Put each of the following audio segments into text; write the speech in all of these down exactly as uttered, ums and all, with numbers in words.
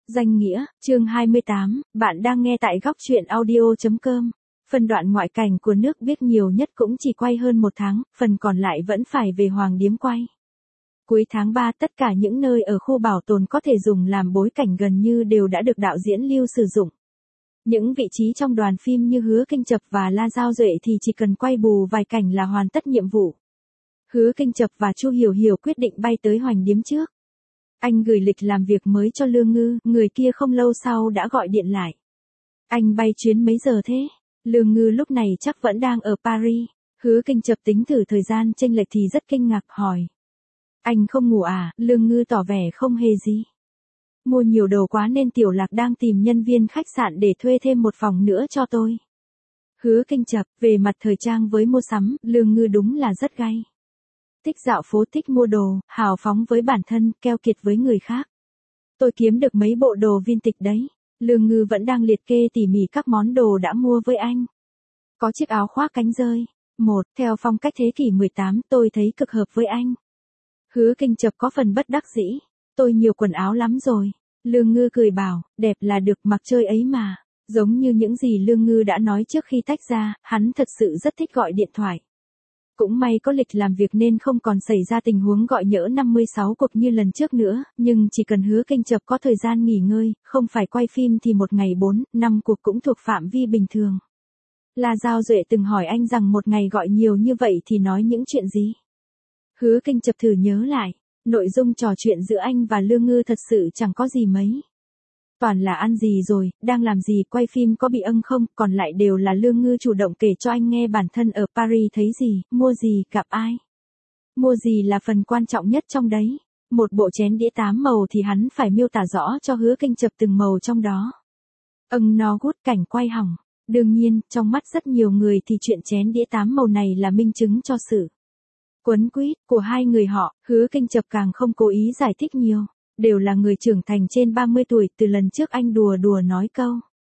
Danh nghĩa, chương hai mươi tám, bạn đang nghe tại góc truyện audio.com. Phần đoạn ngoại cảnh của nước biết nhiều nhất cũng chỉ quay hơn một tháng, phần còn lại vẫn phải về Hoàng Điếm quay. Cuối tháng ba tất cả những nơi ở khu bảo tồn có thể dùng làm bối cảnh gần như đều đã được đạo diễn Lưu sử dụng. Những vị trí trong đoàn phim như Hứa Kinh Chập và La Giao Duệ thì chỉ cần quay bù vài cảnh là hoàn tất nhiệm vụ. Hứa Kinh Chập và Chu Hiểu Hiểu quyết định bay tới Hoành Điếm trước. Anh gửi lịch làm việc mới cho Lương Ngư, người kia không lâu sau đã gọi điện lại. Anh bay chuyến mấy giờ thế? Lương Ngư lúc này chắc vẫn đang ở Paris. Hứa Kinh Chập tính thử thời gian chênh lệch thì rất kinh ngạc hỏi. Anh không ngủ à? Lương Ngư tỏ vẻ không hề gì. Mua nhiều đồ quá nên Tiểu Lạc đang tìm nhân viên khách sạn để thuê thêm một phòng nữa cho tôi. Hứa Kinh Chập, về mặt thời trang với mua sắm, Lương Ngư đúng là rất gay. Thích dạo phố, thích mua đồ, hào phóng với bản thân, keo kiệt với người khác. Tôi kiếm được mấy bộ đồ vintage đấy. Lương Ngư vẫn đang liệt kê tỉ mỉ các món đồ đã mua với anh. Có chiếc áo khoác cánh rơi. Một, theo phong cách thế kỷ mười tám, tôi thấy cực hợp với anh. Hứa Kinh Chập có phần bất đắc dĩ. Tôi nhiều quần áo lắm rồi. Lương Ngư cười bảo, đẹp là được, mặc chơi ấy mà. Giống như những gì Lương Ngư đã nói trước khi tách ra, hắn thật sự rất thích gọi điện thoại. Cũng may có lịch làm việc nên không còn xảy ra tình huống gọi nhỡ năm mươi sáu cuộc như lần trước nữa, nhưng chỉ cần Hứa Kinh Chập có thời gian nghỉ ngơi, không phải quay phim thì một ngày bốn, năm cuộc cũng thuộc phạm vi bình thường. La Giao Duệ từng hỏi anh rằng một ngày gọi nhiều như vậy thì nói những chuyện gì? Hứa Kinh Chập thử nhớ lại, nội dung trò chuyện giữa anh và Lương Ngư thật sự chẳng có gì mấy. Toàn là ăn gì rồi, đang làm gì, quay phim có bị âng không, còn lại đều là Lương Ngư chủ động kể cho anh nghe bản thân ở Paris thấy gì, mua gì, gặp ai. Mua gì là phần quan trọng nhất trong đấy. Một bộ chén đĩa tám màu thì hắn phải miêu tả rõ cho Hứa Kinh Chập từng màu trong đó. Âng nó gút cảnh quay hỏng. Đương nhiên, trong mắt rất nhiều người thì chuyện chén đĩa tám màu này là minh chứng cho sự quấn quýt của hai người họ. Hứa Kinh Chập càng không cố ý giải thích nhiều. Đều là người trưởng thành trên ba mươi tuổi, từ lần trước anh đùa đùa nói câu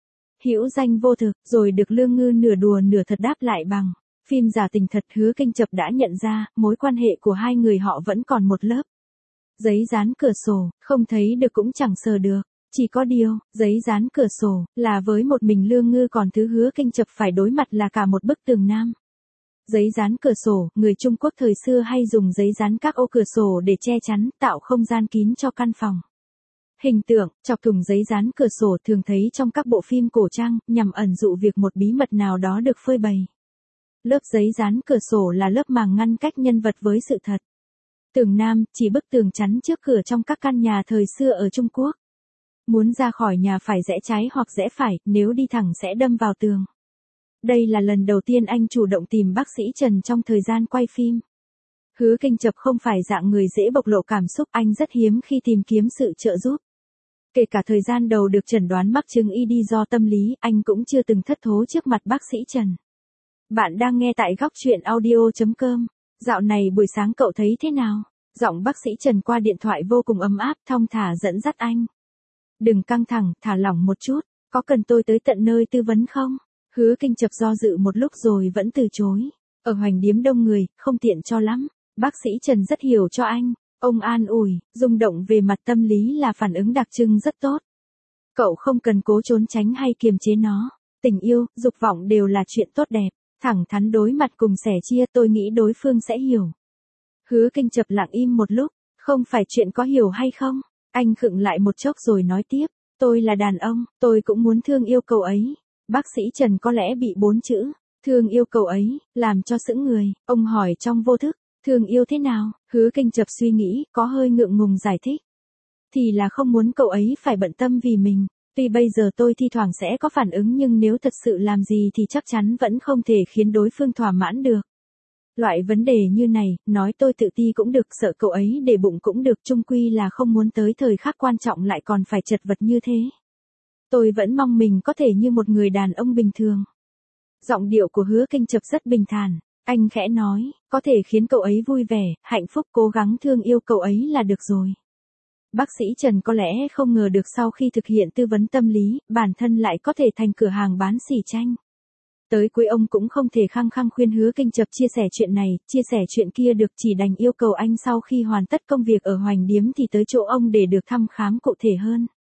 hữu danh vô thực, rồi được Lương Ngư nửa đùa nửa thật đáp lại bằng phim giả tình thật. Hứa Kinh Chập đã nhận ra, mối quan hệ của hai người họ vẫn còn một lớp giấy dán cửa sổ, không thấy được cũng chẳng sờ được. Chỉ có điều, giấy dán cửa sổ, là với một mình Lương Ngư, còn thứ Hứa Kinh Chập phải đối mặt là cả một bức tường nam. Giấy dán cửa sổ, người Trung Quốc thời xưa hay dùng giấy dán các ô cửa sổ để che chắn, tạo không gian kín cho căn phòng. Hình tượng, chọc thủng giấy dán cửa sổ thường thấy trong các bộ phim cổ trang, nhằm ẩn dụ việc một bí mật nào đó được phơi bày. Lớp giấy dán cửa sổ là lớp màng ngăn cách nhân vật với sự thật. Tường nam, chỉ bức tường chắn trước cửa trong các căn nhà thời xưa ở Trung Quốc. Muốn ra khỏi nhà phải rẽ trái hoặc rẽ phải, nếu đi thẳng sẽ đâm vào tường. Đây là lần đầu tiên anh chủ động tìm bác sĩ Trần trong thời gian quay phim. Hứa Kinh Chập không phải dạng người dễ bộc lộ cảm xúc, anh rất hiếm khi tìm kiếm sự trợ giúp. Kể cả thời gian đầu được chẩn đoán mắc chứng i đê do tâm lý, anh cũng chưa từng thất thố trước mặt bác sĩ Trần. Bạn đang nghe tại góc truyện audio.com. Dạo này buổi sáng cậu thấy thế nào? Giọng bác sĩ Trần qua điện thoại vô cùng ấm áp, thong thả dẫn dắt anh. Đừng căng thẳng, thả lỏng một chút, có cần tôi tới tận nơi tư vấn không? Hứa Kinh Chập do dự một lúc rồi vẫn từ chối. Ở Hoành Điếm đông người, không tiện cho lắm. Bác sĩ Trần rất hiểu cho anh. Ông an ủi, rung động về mặt tâm lý là phản ứng đặc trưng rất tốt. Cậu không cần cố trốn tránh hay kiềm chế nó. Tình yêu, dục vọng đều là chuyện tốt đẹp. Thẳng thắn đối mặt cùng sẻ chia, tôi nghĩ đối phương sẽ hiểu. Hứa Kinh Chập lặng im một lúc. Không phải chuyện có hiểu hay không. Anh khựng lại một chốc rồi nói tiếp. Tôi là đàn ông, tôi cũng muốn thương yêu cậu ấy. Bác sĩ Trần có lẽ bị bốn chữ thương yêu cậu ấy làm cho sững người. Ông hỏi trong vô thức, thương yêu thế nào? Hứa Kinh Chập suy nghĩ, có hơi ngượng ngùng giải thích. Thì là không muốn cậu ấy phải bận tâm vì mình. Tuy bây giờ tôi thi thoảng sẽ có phản ứng, nhưng nếu thật sự làm gì thì chắc chắn vẫn không thể khiến đối phương thỏa mãn được. Loại vấn đề như này, nói tôi tự ti cũng được, sợ cậu ấy để bụng cũng được, chung quy là không muốn tới thời khắc quan trọng lại còn phải chật vật như thế. Tôi vẫn mong mình có thể như một người đàn ông bình thường. Giọng điệu của Hứa Kinh Chập rất bình thản. Anh khẽ nói, có thể khiến cậu ấy vui vẻ, hạnh phúc, cố gắng thương yêu cậu ấy là được rồi. Bác sĩ Trần có lẽ không ngờ được sau khi thực hiện tư vấn tâm lý, bản thân lại có thể thành cửa hàng bán xỉ tranh. Tới cuối ông cũng không thể khăng khăng khuyên Hứa Kinh Chập chia sẻ chuyện này, chia sẻ chuyện kia được, chỉ đành yêu cầu anh sau khi hoàn tất công việc ở Hoành Điếm thì tới chỗ ông để được thăm khám cụ thể hơn.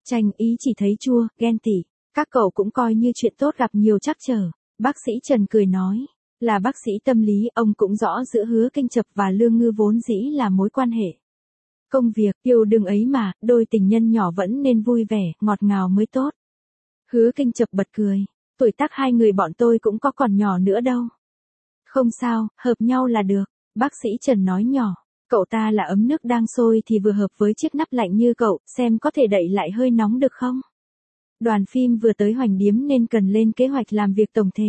Tranh ý chỉ thấy chua, ghen tị, các cậu cũng coi như chuyện tốt gặp nhiều trắc trở. Bác sĩ Trần cười nói, là bác sĩ tâm lý, ông cũng rõ giữa Hứa Kinh Chập và Lương Ngư vốn dĩ là mối quan hệ công việc, yêu đương ấy mà, đôi tình nhân nhỏ vẫn nên vui vẻ, ngọt ngào mới tốt. Hứa Kinh Chập bật cười, tuổi tác hai người bọn tôi cũng có còn nhỏ nữa đâu. Không sao, hợp nhau là được, bác sĩ Trần nói nhỏ, cậu ta là ấm nước đang sôi thì vừa hợp với chiếc nắp lạnh như cậu, xem có thể đậy lại hơi nóng được không? Đoàn phim vừa tới Hoành Điếm nên cần lên kế hoạch làm việc tổng thể.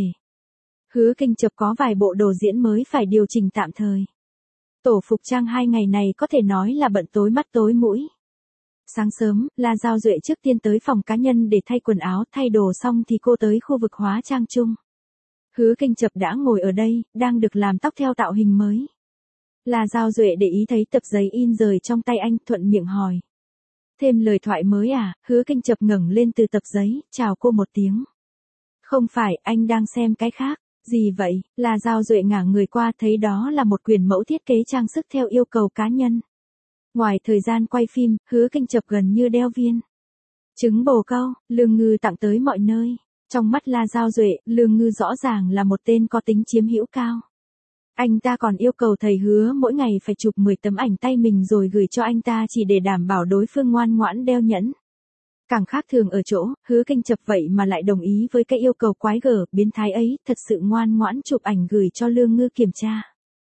Hứa Kinh Chập có vài bộ đồ diễn mới phải điều chỉnh tạm thời. Tổ phục trang hai ngày này có thể nói là bận tối mắt tối mũi. Sáng sớm, La Giao Duệ trước tiên tới phòng cá nhân để thay quần áo, thay đồ xong thì cô tới khu vực hóa trang chung. Hứa Kinh Chập đã ngồi ở đây, đang được làm tóc theo tạo hình mới. La Giao Duệ để ý thấy tập giấy in rời trong tay anh, thuận miệng hỏi. Thêm lời thoại mới à? Hứa Kinh Chập ngẩng lên từ tập giấy, chào cô một tiếng. Không phải, anh đang xem cái khác. Gì vậy? La Giao Duệ ngả người qua thấy đó là một quyển mẫu thiết kế trang sức theo yêu cầu cá nhân. Ngoài thời gian quay phim, Hứa Kinh Chập gần như đeo viên trứng bồ câu, Lương Ngư tặng tới mọi nơi. Trong mắt La Giao Duệ, Lương Ngư rõ ràng là một tên có tính chiếm hữu cao. Anh ta còn yêu cầu thầy Hứa mỗi ngày phải chụp mười tấm ảnh tay mình rồi gửi cho anh ta chỉ để đảm bảo đối phương ngoan ngoãn đeo nhẫn. Càng khác thường ở chỗ, Hứa Kinh Chập vậy mà lại đồng ý với cái yêu cầu quái gở, biến thái ấy, thật sự ngoan ngoãn chụp ảnh gửi cho Lương Ngư kiểm tra.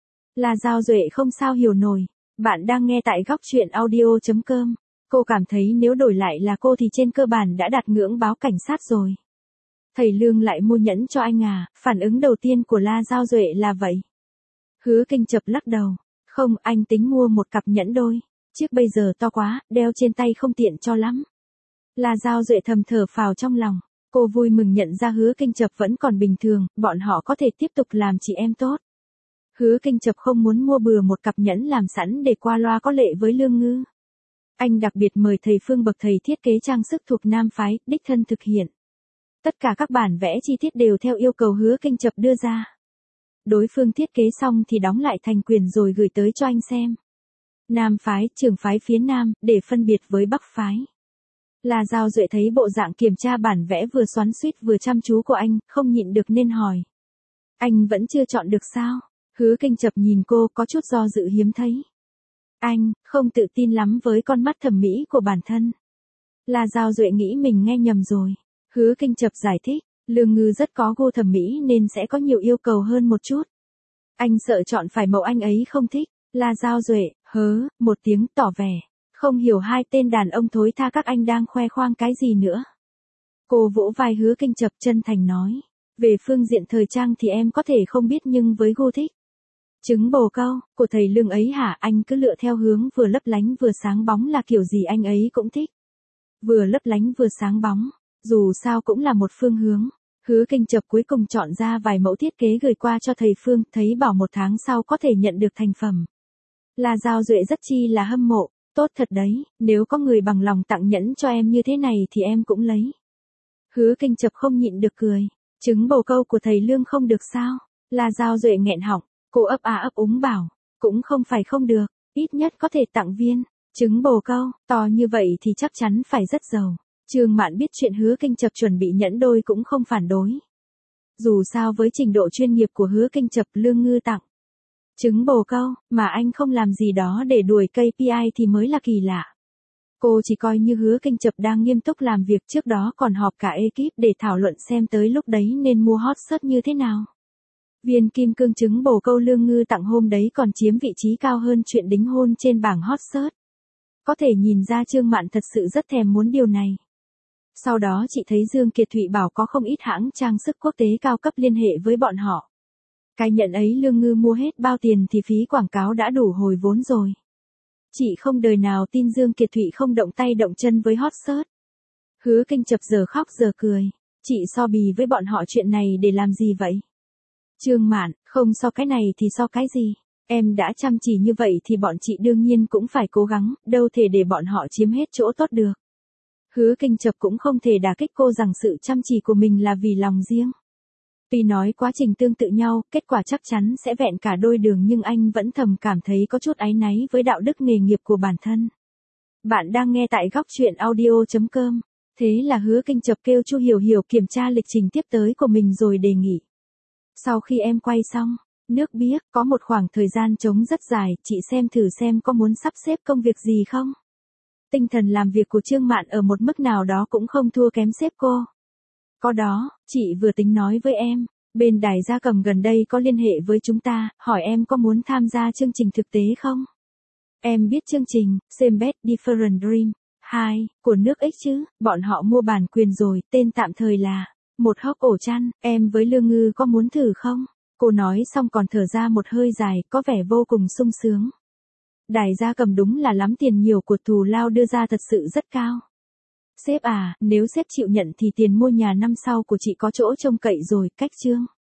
La Giao Duệ không sao hiểu nổi. Bạn đang nghe tại góc truyện audio chấm com. Cô cảm thấy nếu đổi lại là cô thì trên cơ bản đã đạt ngưỡng báo cảnh sát rồi. Thầy Lương lại mua nhẫn cho anh à? Phản ứng đầu tiên của La Giao Duệ là vậy. Hứa Kinh Chập lắc đầu. Không, anh tính mua một cặp nhẫn đôi. Chiếc bây giờ to quá, đeo trên tay không tiện cho lắm. La Giao Duệ thầm thở phào trong lòng. Cô vui mừng nhận ra Hứa Kinh Chập vẫn còn bình thường, bọn họ có thể tiếp tục làm chị em tốt. Hứa Kinh Chập không muốn mua bừa một cặp nhẫn làm sẵn để qua loa có lệ với Lương Ngư. Anh đặc biệt mời thầy Phương bậc thầy thiết kế trang sức thuộc Nam phái, đích thân thực hiện. Tất cả các bản vẽ chi tiết đều theo yêu cầu Hứa Kinh Chập đưa ra. Đối phương thiết kế xong thì đóng lại thành quyển rồi gửi tới cho anh xem. Nam phái, trưởng phái phía Nam, để phân biệt với Bắc phái. La Giao Duệ thấy bộ dạng kiểm tra bản vẽ vừa xoắn xuýt vừa chăm chú của anh, không nhịn được nên hỏi. Anh vẫn chưa chọn được sao? Hứa Kinh Chập nhìn cô có chút do dự hiếm thấy. Anh, không tự tin lắm với con mắt thẩm mỹ của bản thân. La Giao Duệ nghĩ mình nghe nhầm rồi. Hứa Kinh Chập giải thích, Lương Ngư rất có gu thẩm mỹ nên sẽ có nhiều yêu cầu hơn một chút. Anh sợ chọn phải mẫu anh ấy không thích. La Giao Duệ, hớ, một tiếng tỏ vẻ. Không hiểu hai tên đàn ông thối tha các anh đang khoe khoang cái gì nữa. Cô vỗ vai Hứa Kinh Chập chân thành nói. Về phương diện thời trang thì em có thể không biết nhưng với gu thích. Trứng bồ câu, của thầy Lương ấy hả? Anh cứ lựa theo hướng vừa lấp lánh vừa sáng bóng là kiểu gì anh ấy cũng thích. Vừa lấp lánh vừa sáng bóng, dù sao cũng là một phương hướng. Hứa Kinh Chập cuối cùng chọn ra vài mẫu thiết kế gửi qua cho thầy Phương, thấy bảo một tháng sau có thể nhận được thành phẩm. La Giao Duệ rất chi là hâm mộ, tốt thật đấy, nếu có người bằng lòng tặng nhẫn cho em như thế này thì em cũng lấy. Hứa Kinh Chập không nhịn được cười, trứng bồ câu của thầy Lương không được sao? La Giao Duệ nghẹn họng, cô ấp á ấp úng bảo, cũng không phải không được, ít nhất có thể tặng viên trứng bồ câu, to như vậy thì chắc chắn phải rất giàu. Trương Mạn biết chuyện Hứa Kinh Chập chuẩn bị nhẫn đôi cũng không phản đối. Dù sao với trình độ chuyên nghiệp của Hứa Kinh Chập, Lương Ngư tặng trứng bồ câu, mà anh không làm gì đó để đuổi ca pê i thì mới là kỳ lạ. Cô chỉ coi như Hứa Kinh Chập đang nghiêm túc làm việc, trước đó còn họp cả ekip để thảo luận xem tới lúc đấy nên mua hot search như thế nào. Viên kim cương trứng bồ câu Lương Ngư tặng hôm đấy còn chiếm vị trí cao hơn chuyện đính hôn trên bảng hot search. Có thể nhìn ra Trương Mạn thật sự rất thèm muốn điều này. Sau đó chị thấy Dương Kiệt Thụy bảo có không ít hãng trang sức quốc tế cao cấp liên hệ với bọn họ. Cái nhận ấy Lương Ngư mua hết bao tiền thì phí quảng cáo đã đủ hồi vốn rồi. Chị không đời nào tin Dương Kiệt Thụy không động tay động chân với hot search. Hứa Kinh Chập giờ khóc giờ cười. Chị so bì với bọn họ chuyện này để làm gì vậy? Trương Mạn, không so cái này thì so cái gì? Em đã chăm chỉ như vậy thì bọn chị đương nhiên cũng phải cố gắng, đâu thể để bọn họ chiếm hết chỗ tốt được. Hứa Kinh Chập cũng không thể đả kích cô rằng sự chăm chỉ của mình là vì lòng riêng. Tuy nói quá trình tương tự nhau, kết quả chắc chắn sẽ vẹn cả đôi đường nhưng anh vẫn thầm cảm thấy có chút áy náy với đạo đức nghề nghiệp của bản thân. Bạn đang nghe tại góc chuyện audio chấm com. Thế là Hứa Kinh chợt kêu Chu Hiểu Hiểu kiểm tra lịch trình tiếp tới của mình rồi đề nghị. Sau khi em quay xong, nước biết có một khoảng thời gian trống rất dài, chị xem thử xem có muốn sắp xếp công việc gì không? Tinh thần làm việc của Trương Mạn ở một mức nào đó cũng không thua kém sếp cô. Có đó, chị vừa tính nói với em, bên đài gia cầm gần đây có liên hệ với chúng ta, hỏi em có muốn tham gia chương trình thực tế không? Em biết chương trình, Same Bed Different Dream, hai, của nước X chứ, bọn họ mua bản quyền rồi, tên tạm thời là, một hốc ổ chăn, em với Lương Ngư có muốn thử không? Cô nói xong còn thở ra một hơi dài, có vẻ vô cùng sung sướng. Đài gia cầm đúng là lắm tiền nhiều của thù lao đưa ra thật sự rất cao. Sếp à, nếu sếp chịu nhận thì tiền mua nhà năm sau của chị có chỗ trông cậy rồi, cách chương.